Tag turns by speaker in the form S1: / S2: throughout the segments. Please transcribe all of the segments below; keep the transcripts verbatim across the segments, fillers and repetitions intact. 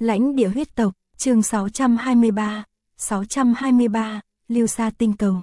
S1: Lãnh địa huyết tộc, chương sáu trăm hai mươi ba, sáu trăm hai mươi ba, Lưu Sa Tinh cầu.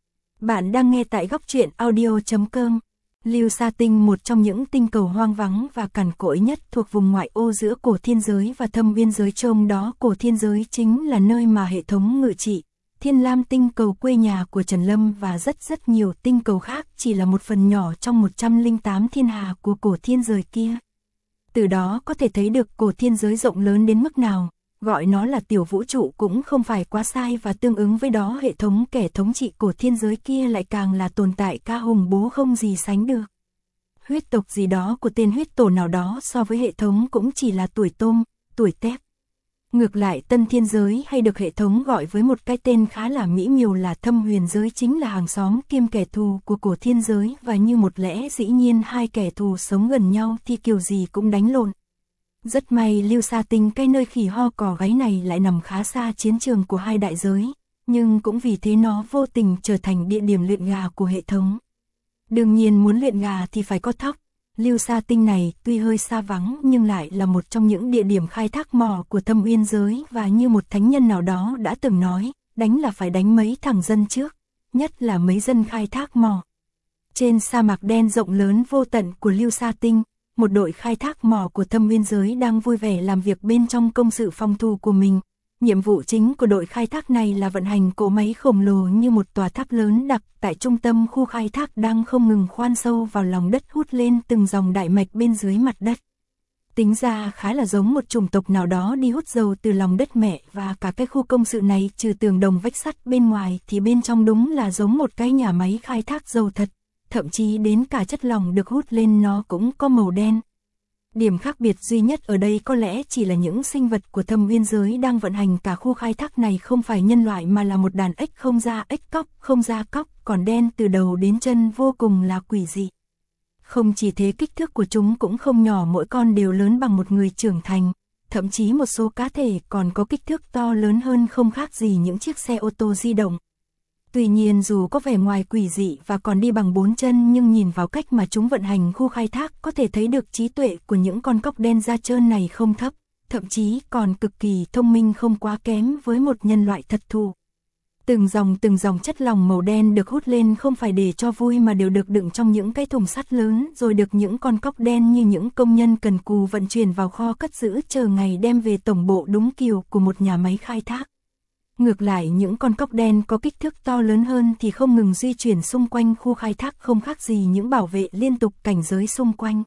S1: Bạn đang nghe tại góc truyện audio chấm com. Lưu Sa Tinh, một trong những tinh cầu hoang vắng và cằn cỗi nhất thuộc vùng ngoại ô giữa cổ thiên giới và thâm viên giới, trong đó cổ thiên giới chính là nơi mà hệ thống ngự trị Thiên Lam tinh cầu quê nhà của Trần Lâm và rất rất nhiều tinh cầu khác chỉ là một phần nhỏ trong một trăm lẻ tám thiên hà của cổ thiên giới kia. Từ đó có thể thấy được cổ thiên giới rộng lớn đến mức nào, gọi nó là tiểu vũ trụ cũng không phải quá sai, và tương ứng với đó hệ thống kẻ thống trị cổ thiên giới kia lại càng là tồn tại ca hùng bố không gì sánh được. Huyết tộc gì đó của tên huyết tổ nào đó so với hệ thống cũng chỉ là tuổi tôm, tuổi tép. Ngược lại tân thiên giới hay được hệ thống gọi với một cái tên khá là mỹ miều là thâm huyền giới chính là hàng xóm kiêm kẻ thù của cổ thiên giới, và như một lẽ dĩ nhiên hai kẻ thù sống gần nhau thì kiểu gì cũng đánh lộn. Rất may Lưu Sa Tinh, cái nơi khỉ ho cò gáy này lại nằm khá xa chiến trường của hai đại giới, nhưng cũng vì thế nó vô tình trở thành địa điểm luyện gà của hệ thống. Đương nhiên muốn luyện gà thì phải có thóc. Lưu Sa Tinh này tuy hơi xa vắng nhưng lại là một trong những địa điểm khai thác mỏ của thâm uyên giới, và như một thánh nhân nào đó đã từng nói, đánh là phải đánh mấy thằng dân trước, nhất là mấy dân khai thác mỏ. Trên sa mạc đen rộng lớn vô tận của Lưu Sa Tinh, một đội khai thác mỏ của thâm uyên giới đang vui vẻ làm việc bên trong công sự phòng thủ của mình. Nhiệm vụ chính của đội khai thác này là vận hành cỗ máy khổng lồ như một tòa tháp lớn đặt tại trung tâm khu khai thác đang không ngừng khoan sâu vào lòng đất, hút lên từng dòng đại mạch bên dưới mặt đất. Tính ra khá là giống một chủng tộc nào đó đi hút dầu từ lòng đất mẹ, và cả cái khu công sự này trừ tường đồng vách sắt bên ngoài thì bên trong đúng là giống một cái nhà máy khai thác dầu thật, thậm chí đến cả chất lỏng được hút lên nó cũng có màu đen. Điểm khác biệt duy nhất ở đây có lẽ chỉ là những sinh vật của thâm uyên giới đang vận hành cả khu khai thác này không phải nhân loại mà là một đàn ếch không da ếch cóc, không da cóc, còn đen từ đầu đến chân, vô cùng là quỷ dị. Không chỉ thế, kích thước của chúng cũng không nhỏ, mỗi con đều lớn bằng một người trưởng thành, thậm chí một số cá thể còn có kích thước to lớn hơn, không khác gì những chiếc xe ô tô di động. Tuy nhiên dù có vẻ ngoài quỷ dị và còn đi bằng bốn chân, nhưng nhìn vào cách mà chúng vận hành khu khai thác có thể thấy được trí tuệ của những con cóc đen da trơn này không thấp, thậm chí còn cực kỳ thông minh, không quá kém với một nhân loại thật thù. Từng dòng từng dòng chất lỏng màu đen được hút lên không phải để cho vui mà đều được đựng trong những cái thùng sắt lớn, rồi được những con cóc đen như những công nhân cần cù vận chuyển vào kho cất giữ chờ ngày đem về tổng bộ đúng kiểu của một nhà máy khai thác. Ngược lại những con cóc đen có kích thước to lớn hơn thì không ngừng di chuyển xung quanh khu khai thác, không khác gì những bảo vệ liên tục cảnh giới xung quanh.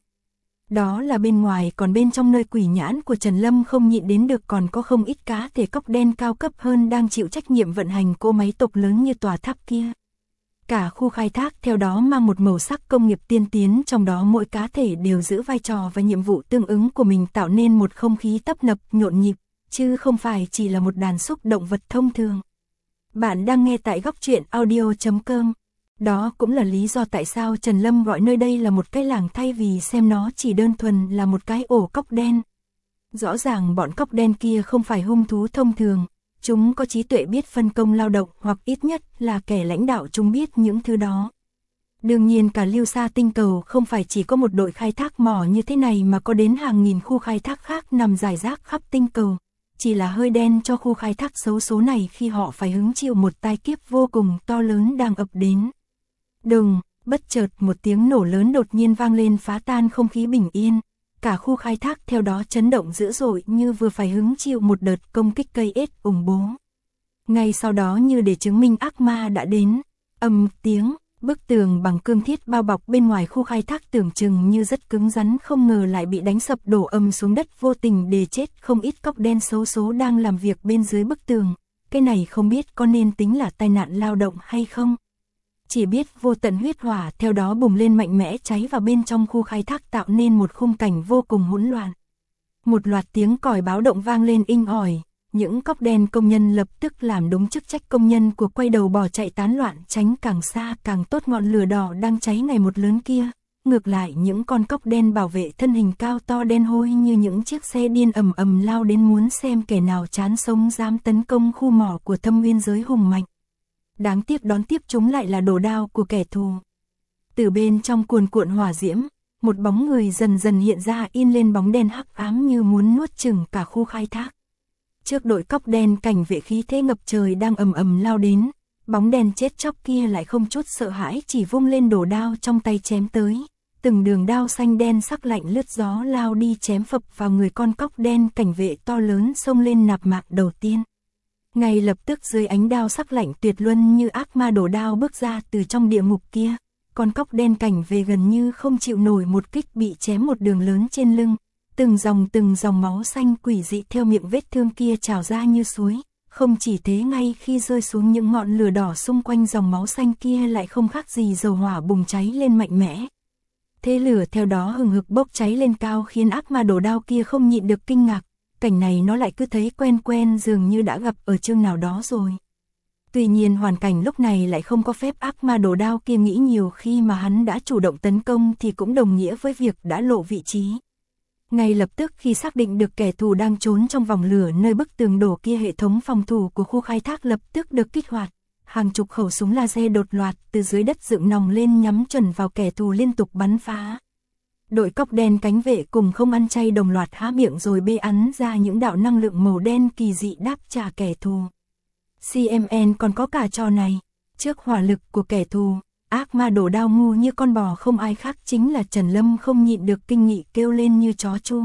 S1: Đó là bên ngoài, còn bên trong nơi quỷ nhãn của Trần Lâm không nhịn đến được còn có không ít cá thể cóc đen cao cấp hơn đang chịu trách nhiệm vận hành cỗ máy tộc lớn như tòa tháp kia. Cả khu khai thác theo đó mang một màu sắc công nghiệp tiên tiến, trong đó mỗi cá thể đều giữ vai trò và nhiệm vụ tương ứng của mình, tạo nên một không khí tấp nập nhộn nhịp, chứ không phải chỉ là một đàn súc động vật thông thường. Bạn đang nghe tại góc truyện audio chấm com. Đó cũng là lý do tại sao Trần Lâm gọi nơi đây là một cái làng thay vì xem nó chỉ đơn thuần là một cái ổ cóc đen. Rõ ràng bọn cóc đen kia không phải hung thú thông thường, chúng có trí tuệ, biết phân công lao động, hoặc ít nhất là kẻ lãnh đạo chúng biết những thứ đó. Đương nhiên cả Lưu Sa Tinh cầu không phải chỉ có một đội khai thác mỏ như thế này mà có đến hàng nghìn khu khai thác khác nằm rải rác khắp tinh cầu. Chỉ là hơi đen cho khu khai thác xấu số này khi họ phải hứng chịu một tai kiếp vô cùng to lớn đang ập đến. Đùng, bất chợt một tiếng nổ lớn đột nhiên vang lên phá tan không khí bình yên. Cả khu khai thác theo đó chấn động dữ dội như vừa phải hứng chịu một đợt công kích cây ếch ủng bố. Ngay sau đó, như để chứng minh ác ma đã đến, ầm tiếng, bức tường bằng cương thiết bao bọc bên ngoài khu khai thác tưởng chừng như rất cứng rắn không ngờ lại bị đánh sập đổ ầm xuống đất, vô tình để chết không ít cóc đen xấu số đang làm việc bên dưới bức tường. Cái này không biết có nên tính là tai nạn lao động hay không. Chỉ biết vô tận huyết hỏa theo đó bùng lên mạnh mẽ cháy vào bên trong khu khai thác, tạo nên một khung cảnh vô cùng hỗn loạn. Một loạt tiếng còi báo động vang lên inh ỏi. Những cóc đen công nhân lập tức làm đúng chức trách công nhân của quay đầu bỏ chạy tán loạn, tránh càng xa càng tốt ngọn lửa đỏ đang cháy ngày một lớn kia. Ngược lại những con cóc đen bảo vệ thân hình cao to đen hôi như những chiếc xe điên ầm ầm lao đến, muốn xem kẻ nào chán sống dám tấn công khu mỏ của thâm uyên giới hùng mạnh. Đáng tiếc đón tiếp chúng lại là đồ đao của kẻ thù. Từ bên trong cuồn cuộn hỏa diễm, một bóng người dần dần hiện ra, in lên bóng đen hắc ám như muốn nuốt chửng cả khu khai thác. Trước đội cóc đen cảnh vệ khí thế ngập trời đang ầm ầm lao đến, bóng đen chết chóc kia lại không chút sợ hãi chỉ vung lên đồ đao trong tay chém tới. Từng đường đao xanh đen sắc lạnh lướt gió lao đi chém phập vào người con cóc đen cảnh vệ to lớn xông lên nạp mạng đầu tiên. Ngay lập tức dưới ánh đao sắc lạnh tuyệt luân như ác ma đổ đao bước ra từ trong địa ngục kia, con cóc đen cảnh vệ gần như không chịu nổi một kích bị chém một đường lớn trên lưng, từng dòng từng dòng máu xanh quỷ dị theo miệng vết thương kia trào ra như suối. Không chỉ thế, ngay khi rơi xuống những ngọn lửa đỏ xung quanh dòng máu xanh kia lại không khác gì dầu hỏa bùng cháy lên mạnh mẽ. Thế lửa theo đó hừng hực bốc cháy lên cao khiến ác ma đổ đao kia không nhịn được kinh ngạc, cảnh này nó lại cứ thấy quen quen dường như đã gặp ở chương nào đó rồi. Tuy nhiên hoàn cảnh lúc này lại không có phép ác ma đổ đao kia nghĩ nhiều, khi mà hắn đã chủ động tấn công thì cũng đồng nghĩa với việc đã lộ vị trí. Ngay lập tức khi xác định được kẻ thù đang trốn trong vòng lửa nơi bức tường đổ kia, hệ thống phòng thủ của khu khai thác lập tức được kích hoạt. Hàng chục khẩu súng laser đột loạt từ dưới đất dựng nòng lên nhắm chuẩn vào kẻ thù liên tục bắn phá. Đội cóc đen cánh vệ cùng không ăn chay đồng loạt há miệng rồi bê ắn ra những đạo năng lượng màu đen kỳ dị đáp trả kẻ thù. xê em en còn có cả trò này. Trước hỏa lực của kẻ thù, ác ma đổ đao ngu như con bò không ai khác chính là Trần Lâm không nhịn được kinh nghị kêu lên như chó chu.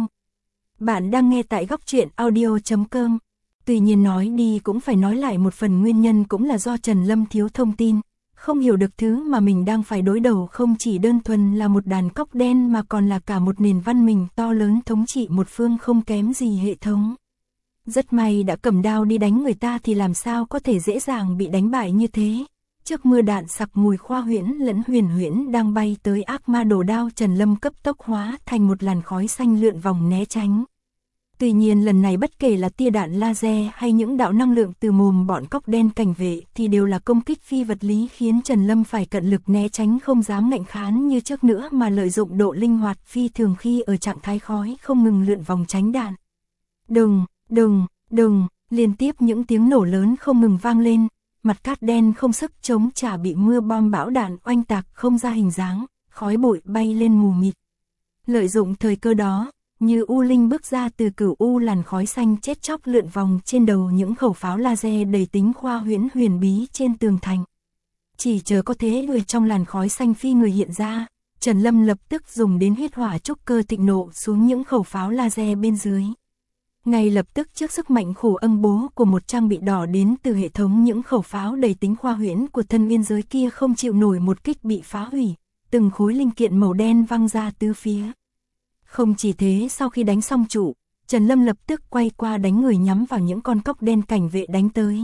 S1: Bạn đang nghe tại góc truyện audio chấm com. Tuy nhiên nói đi cũng phải nói lại, một phần nguyên nhân cũng là do Trần Lâm thiếu thông tin, không hiểu được thứ mà mình đang phải đối đầu không chỉ đơn thuần là một đàn cóc đen mà còn là cả một nền văn minh to lớn thống trị một phương không kém gì hệ thống. Rất may đã cầm đao đi đánh người ta thì làm sao có thể dễ dàng bị đánh bại như thế. Trước mưa đạn sặc mùi khoa huyễn lẫn huyền huyễn đang bay tới ác ma đổ đao, Trần Lâm cấp tốc hóa thành một làn khói xanh lượn vòng né tránh. Tuy nhiên lần này bất kể là tia đạn laser hay những đạo năng lượng từ mồm bọn cóc đen cảnh vệ thì đều là công kích phi vật lý, khiến Trần Lâm phải cận lực né tránh, không dám ngạnh kháng như trước nữa mà lợi dụng độ linh hoạt phi thường khi ở trạng thái khói không ngừng lượn vòng tránh đạn. Đùng, đùng, đùng, liên tiếp những tiếng nổ lớn không ngừng vang lên, mặt cát đen không sức chống trả bị mưa bom bão đạn oanh tạc không ra hình dáng, khói bụi bay lên mù mịt. Lợi dụng thời cơ đó, như U Linh bước ra từ cửu U, làn khói xanh chết chóc lượn vòng trên đầu những khẩu pháo laser đầy tính khoa huyễn huyền bí trên tường thành. Chỉ chờ có thế người trong làn khói xanh phi người hiện ra, Trần Lâm lập tức dùng đến huyết hỏa trúc cơ thịnh nộ xuống những khẩu pháo laser bên dưới. Ngay lập tức trước sức mạnh khủng âng bố của một trang bị đỏ đến từ hệ thống, những khẩu pháo đầy tính khoa huyễn của thân nguyên giới kia không chịu nổi một kích bị phá hủy, từng khối linh kiện màu đen văng ra tứ phía. Không chỉ thế, sau khi đánh xong trụ, Trần Lâm lập tức quay qua đánh người nhắm vào những con cóc đen cảnh vệ đánh tới.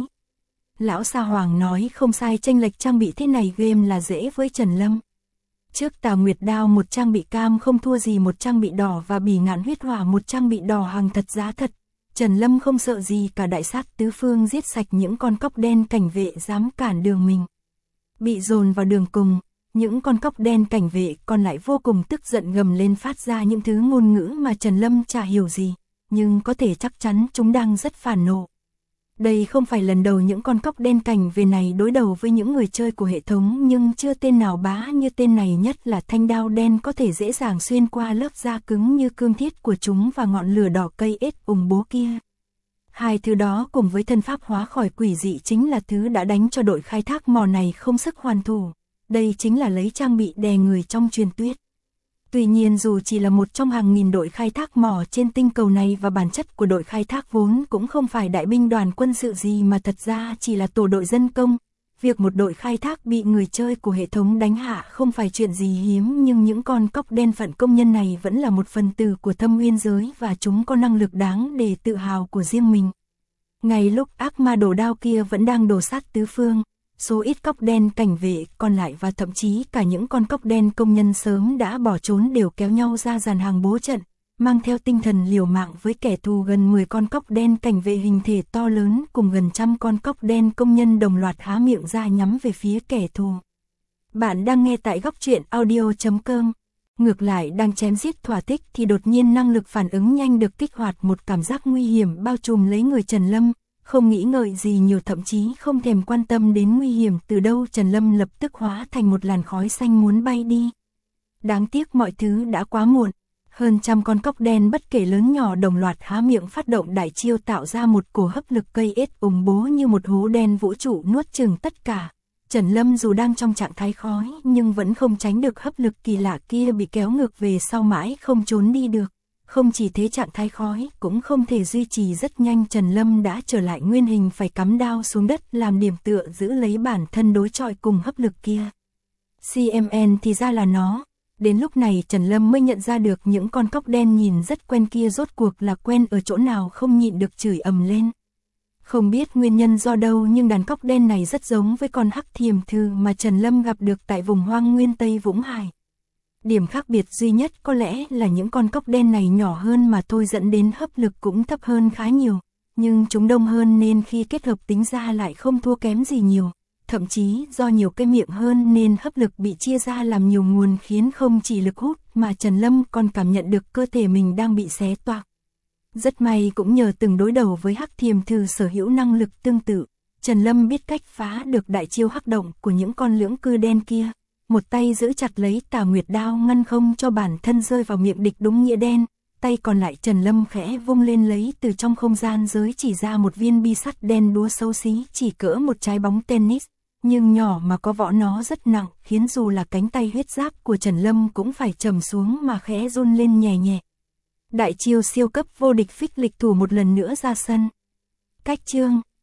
S1: Lão Sa Hoàng nói không sai, chênh lệch trang bị thế này game là dễ với Trần Lâm. Trước Tào Nguyệt Đao một trang bị cam không thua gì một trang bị đỏ, và Bỉ Ngạn Huyết Hỏa một trang bị đỏ hàng thật giá thật. Trần Lâm không sợ gì cả, đại sát tứ phương giết sạch những con cóc đen cảnh vệ dám cản đường mình. Bị dồn vào đường cùng, những con cóc đen cảnh vệ còn lại vô cùng tức giận gầm lên, phát ra những thứ ngôn ngữ mà Trần Lâm chả hiểu gì, nhưng có thể chắc chắn chúng đang rất phản nộ. Đây không phải lần đầu những con cóc đen cảnh vệ này đối đầu với những người chơi của hệ thống, nhưng chưa tên nào bá như tên này, nhất là thanh đao đen có thể dễ dàng xuyên qua lớp da cứng như cương thiết của chúng và ngọn lửa đỏ cây ếch ủng bố kia. Hai thứ đó cùng với thân pháp hóa khỏi quỷ dị chính là thứ đã đánh cho đội khai thác mỏ này không sức hoàn thủ. Đây chính là lấy trang bị đè người trong truyền thuyết. Tuy nhiên dù chỉ là một trong hàng nghìn đội khai thác mỏ trên tinh cầu này, và bản chất của đội khai thác vốn cũng không phải đại binh đoàn quân sự gì mà thật ra chỉ là tổ đội dân công. Việc một đội khai thác bị người chơi của hệ thống đánh hạ không phải chuyện gì hiếm, nhưng những con cóc đen phận công nhân này vẫn là một phần tử của thâm uyên giới và chúng có năng lực đáng để tự hào của riêng mình. Ngay lúc ác ma đổ đao kia vẫn đang đổ sát tứ phương, số ít cóc đen cảnh vệ còn lại và thậm chí cả những con cóc đen công nhân sớm đã bỏ trốn đều kéo nhau ra dàn hàng bố trận, mang theo tinh thần liều mạng với kẻ thù. Gần mười con cóc đen cảnh vệ hình thể to lớn cùng gần trăm con cóc đen công nhân đồng loạt há miệng ra nhắm về phía kẻ thù. Bạn đang nghe tại góc truyện audio chấm com. Ngược lại, đang chém giết thỏa thích thì đột nhiên năng lực phản ứng nhanh được kích hoạt, một cảm giác nguy hiểm bao trùm lấy người Trần Lâm. Không nghĩ ngợi gì nhiều, thậm chí không thèm quan tâm đến nguy hiểm từ đâu, Trần Lâm lập tức hóa thành một làn khói xanh muốn bay đi. Đáng tiếc mọi thứ đã quá muộn. Hơn trăm con cóc đen bất kể lớn nhỏ đồng loạt há miệng phát động đại chiêu tạo ra một cổ hấp lực cây ết ủng bố như một hố đen vũ trụ nuốt chửng tất cả. Trần Lâm dù đang trong trạng thái khói nhưng vẫn không tránh được hấp lực kỳ lạ kia, bị kéo ngược về sau mãi không trốn đi được. Không chỉ thế, trạng thái khói cũng không thể duy trì rất nhanh, Trần Lâm đã trở lại nguyên hình, phải cắm đao xuống đất làm điểm tựa giữ lấy bản thân đối chọi cùng hấp lực kia. xê em en thì ra là nó. Đến lúc này Trần Lâm mới nhận ra được những con cóc đen nhìn rất quen kia rốt cuộc là quen ở chỗ nào, không nhịn được chửi ầm lên. Không biết nguyên nhân do đâu nhưng đàn cóc đen này rất giống với con hắc thiềm thư mà Trần Lâm gặp được tại vùng hoang nguyên Tây Vũng Hải. Điểm khác biệt duy nhất có lẽ là những con cóc đen này nhỏ hơn mà thôi, dẫn đến hấp lực cũng thấp hơn khá nhiều, nhưng chúng đông hơn nên khi kết hợp tính ra lại không thua kém gì nhiều. Thậm chí do nhiều cái miệng hơn nên hấp lực bị chia ra làm nhiều nguồn, khiến không chỉ lực hút mà Trần Lâm còn cảm nhận được cơ thể mình đang bị xé toạc. Rất may cũng nhờ từng đối đầu với hắc thiềm thư sở hữu năng lực tương tự, Trần Lâm biết cách phá được đại chiêu hắc động của những con lưỡng cư đen kia. Một tay giữ chặt lấy Tà Nguyệt đao ngăn không cho bản thân rơi vào miệng địch đúng nghĩa đen, tay còn lại Trần Lâm khẽ vung lên lấy từ trong không gian giới chỉ ra một viên bi sắt đen đúa xấu xí chỉ cỡ một trái bóng tennis, nhưng nhỏ mà có vỏ nó rất nặng, khiến dù là cánh tay huyết giáp của Trần Lâm cũng phải trầm xuống mà khẽ run lên nhẹ nhẹ. Đại chiêu siêu cấp vô địch phích lịch thủ một lần nữa ra sân. Cách chương